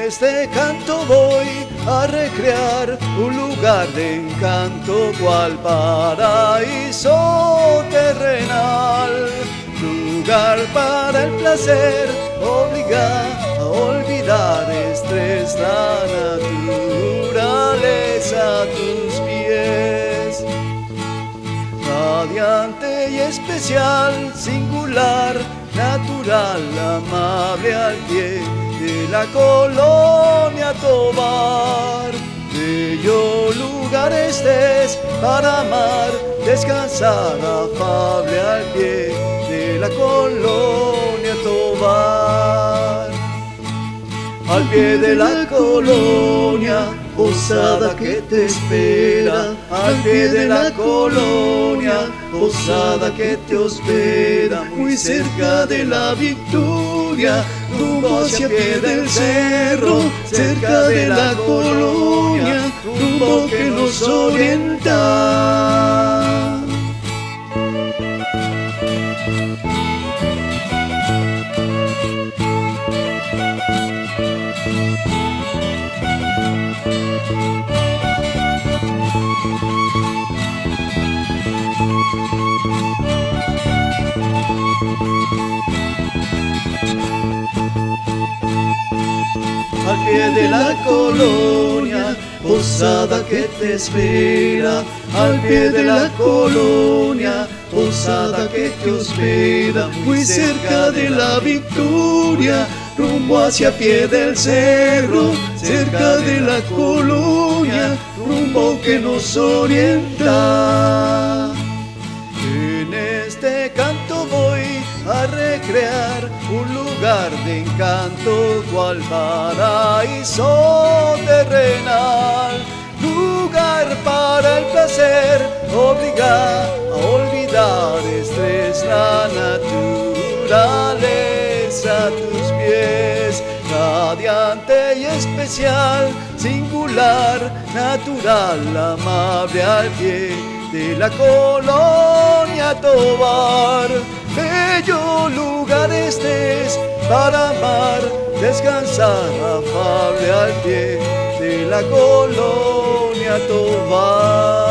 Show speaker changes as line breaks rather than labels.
este canto voy a recrear un lugar de encanto cual paraíso terrenal. Lugar para el placer, obliga a olvidar estrés, la naturaleza a tus pies. Radiante y especial, singular, natural, amable al pie de la colonia Tovar. Bello lugar estés para amar, descansar, afable al pie de la colonia Tovar. Al pie de la colonia, posada que te espera. Al pie de la colonia, posada que te hospeda. Muy cerca de la Victoria, rumbo hacia pie del cerro. Cerca de la colonia, rumbo que nos orienta. Al pie de la colonia, posada que te espera. Al pie de la colonia, posada que te hospeda. Muy cerca de la Victoria, rumbo hacia pie del cerro. Cerca de la colonia, rumbo que nos orienta. En este canto voy a recrear un lugar de encanto cual paraíso terrenal. Lugar para el placer, obliga a olvidar estrés, la naturaleza a tus pies. Radiante y especial, singular, natural, amable al pie de la colonia Tovar. Bello lugar estés para amar, descansar, afable al pie de la colonia Tovar.